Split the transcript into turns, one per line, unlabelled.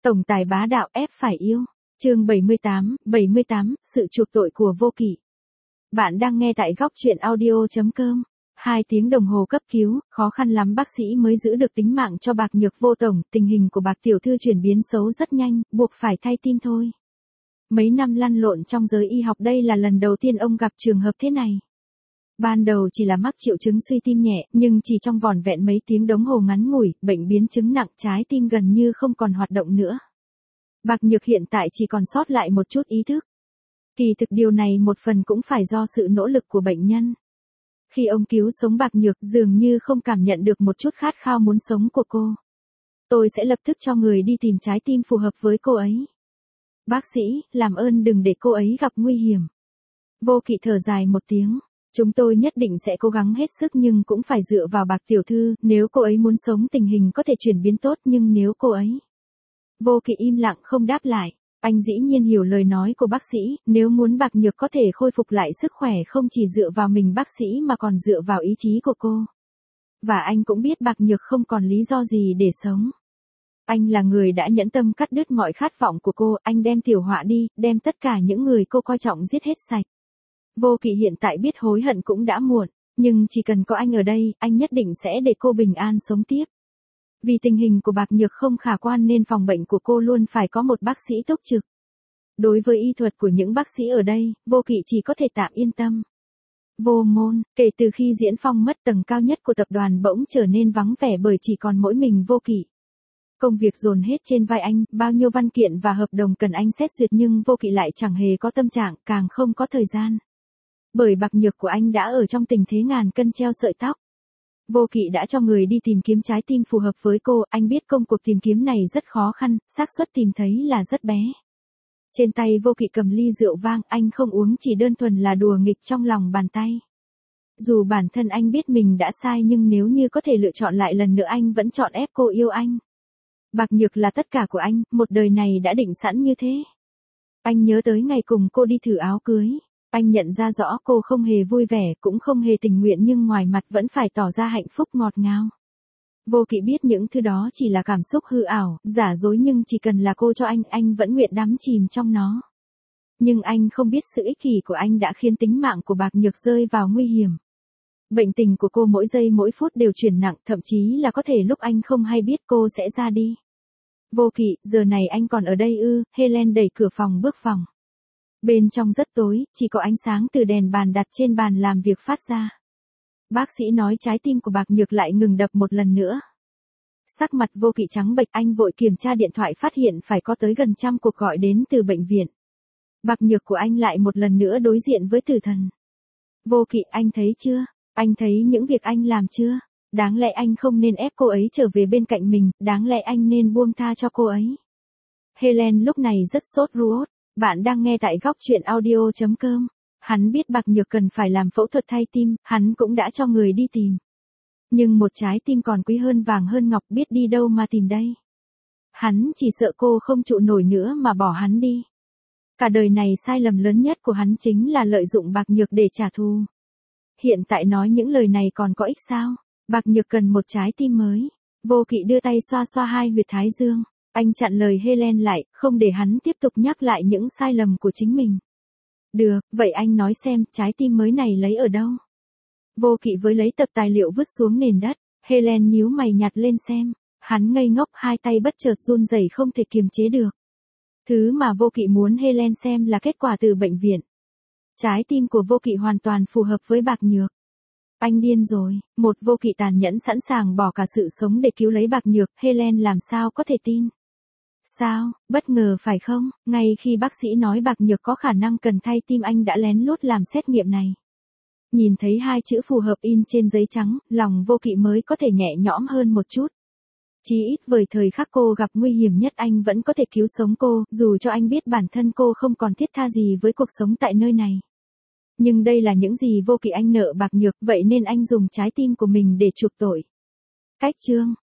Tổng tài bá đạo ép phải yêu. Chương 78, sự chuộc tội của Vô Kỵ. Bạn đang nghe tại góc truyện audio.com. 2 tiếng đồng hồ cấp cứu, khó khăn lắm bác sĩ mới giữ được tính mạng cho Bạc Nhược Vô tổng, tình hình của Bạc tiểu thư chuyển biến xấu rất nhanh, buộc phải thay tim thôi. Mấy năm lăn lộn trong giới y học đây là lần đầu tiên ông gặp trường hợp thế này. Ban đầu chỉ là mắc triệu chứng suy tim nhẹ, nhưng chỉ trong vỏn vẹn mấy tiếng đồng hồ ngắn ngủi, bệnh biến chứng nặng, trái tim gần như không còn hoạt động nữa. Bạc Nhược hiện tại chỉ còn sót lại một chút ý thức. Kỳ thực điều này một phần cũng phải do sự nỗ lực của bệnh nhân. Khi ông cứu sống Bạc Nhược dường như không cảm nhận được một chút khát khao muốn sống của cô. Tôi sẽ lập tức cho người đi tìm trái tim phù hợp với cô ấy. Bác sĩ, làm ơn đừng để cô ấy gặp nguy hiểm. Vô Kỵ thở dài một tiếng. Chúng tôi nhất định sẽ cố gắng hết sức nhưng cũng phải dựa vào Bạc tiểu thư, nếu cô ấy muốn sống tình hình có thể chuyển biến tốt nhưng nếu cô ấy... Vô Kỵ im lặng không đáp lại. Anh dĩ nhiên hiểu lời nói của bác sĩ, nếu muốn Bạc Nhược có thể khôi phục lại sức khỏe không chỉ dựa vào mình bác sĩ mà còn dựa vào ý chí của cô. Và anh cũng biết Bạc Nhược không còn lý do gì để sống. Anh là người đã nhẫn tâm cắt đứt mọi khát vọng của cô, anh đem tiểu họa đi, đem tất cả những người cô coi trọng giết hết sạch. Vô Kỵ hiện tại biết hối hận cũng đã muộn, nhưng chỉ cần có anh ở đây, anh nhất định sẽ để cô bình an sống tiếp. Vì tình hình của Bạc Nhược không khả quan nên phòng bệnh của cô luôn phải có một bác sĩ túc trực. Đối với y thuật của những bác sĩ ở đây, Vô Kỵ chỉ có thể tạm yên tâm. Vô Môn, kể từ khi Diễn Phong mất tầng cao nhất của tập đoàn bỗng trở nên vắng vẻ bởi chỉ còn mỗi mình Vô Kỵ. Công việc dồn hết trên vai anh, bao nhiêu văn kiện và hợp đồng cần anh xét duyệt nhưng Vô Kỵ lại chẳng hề có tâm trạng, càng không có thời gian. Bởi Bạc Nhược của anh đã ở trong tình thế ngàn cân treo sợi tóc. Vô Kỵ đã cho người đi tìm kiếm trái tim phù hợp với cô, anh biết công cuộc tìm kiếm này rất khó khăn, xác suất tìm thấy là rất bé. Trên tay Vô Kỵ cầm ly rượu vang, anh không uống chỉ đơn thuần là đùa nghịch trong lòng bàn tay. Dù bản thân anh biết mình đã sai nhưng nếu như có thể lựa chọn lại lần nữa anh vẫn chọn ép cô yêu anh. Bạc Nhược là tất cả của anh, một đời này đã định sẵn như thế. Anh nhớ tới ngày cùng cô đi thử áo cưới. Anh nhận ra rõ cô không hề vui vẻ, cũng không hề tình nguyện nhưng ngoài mặt vẫn phải tỏ ra hạnh phúc ngọt ngào. Vô Kỵ biết những thứ đó chỉ là cảm xúc hư ảo, giả dối nhưng chỉ cần là cô cho anh vẫn nguyện đắm chìm trong nó. Nhưng anh không biết sự ích kỷ của anh đã khiến tính mạng của Bạc Nhược rơi vào nguy hiểm. Bệnh tình của cô mỗi giây mỗi phút đều chuyển nặng, thậm chí là có thể lúc anh không hay biết cô sẽ ra đi. Vô Kỵ, giờ này anh còn ở đây ư? Helen đẩy cửa phòng bước vào. Bên trong rất tối, chỉ có ánh sáng từ đèn bàn đặt trên bàn làm việc phát ra. Bác sĩ nói trái tim của Bạc Nhược lại ngừng đập một lần nữa. Sắc mặt Vô Kỵ trắng bệch, anh vội kiểm tra điện thoại phát hiện phải có tới gần 100 cuộc gọi đến từ bệnh viện. Bạc Nhược của anh lại một lần nữa đối diện với tử thần. Vô Kỵ, anh thấy chưa? Anh thấy những việc anh làm chưa? Đáng lẽ anh không nên ép cô ấy trở về bên cạnh mình, đáng lẽ anh nên buông tha cho cô ấy. Helen lúc này rất sốt ruột. Bạn đang nghe tại góc truyện audio.com. Hắn biết Bạc Nhược cần phải làm phẫu thuật thay tim, hắn cũng đã cho người đi tìm. Nhưng một trái tim còn quý hơn vàng hơn ngọc, biết đi đâu mà tìm đây. Hắn chỉ sợ cô không trụ nổi nữa mà bỏ hắn đi. Cả đời này sai lầm lớn nhất của hắn chính là lợi dụng Bạc Nhược để trả thù. Hiện tại nói những lời này còn có ích sao? Bạc Nhược cần một trái tim mới. Vô Kỵ đưa tay xoa xoa hai huyệt thái dương. Anh chặn lời Helen lại, không để hắn tiếp tục nhắc lại những sai lầm của chính mình. Được, vậy anh nói xem, trái tim mới này lấy ở đâu? Vô Kỵ với lấy tập tài liệu vứt xuống nền đất, Helen nhíu mày nhặt lên xem. Hắn ngây ngốc, hai tay bất chợt run rẩy không thể kiềm chế được. Thứ mà Vô Kỵ muốn Helen xem là kết quả từ bệnh viện. Trái tim của Vô Kỵ hoàn toàn phù hợp với Bạc Nhược. Anh điên rồi, một Vô Kỵ tàn nhẫn sẵn sàng bỏ cả sự sống để cứu lấy Bạc Nhược, Helen làm sao có thể tin? Sao, bất ngờ phải không? Ngay khi bác sĩ nói Bạc Nhược có khả năng cần thay tim anh đã lén lút làm xét nghiệm này. Nhìn thấy hai chữ phù hợp in trên giấy trắng, lòng Vô Kỵ mới có thể nhẹ nhõm hơn một chút. Chí ít với thời khắc cô gặp nguy hiểm nhất anh vẫn có thể cứu sống cô, dù cho anh biết bản thân cô không còn thiết tha gì với cuộc sống tại nơi này. Nhưng đây là những gì Vô Kỵ anh nợ Bạc Nhược, vậy nên anh dùng trái tim của mình để chuộc tội. Cách chương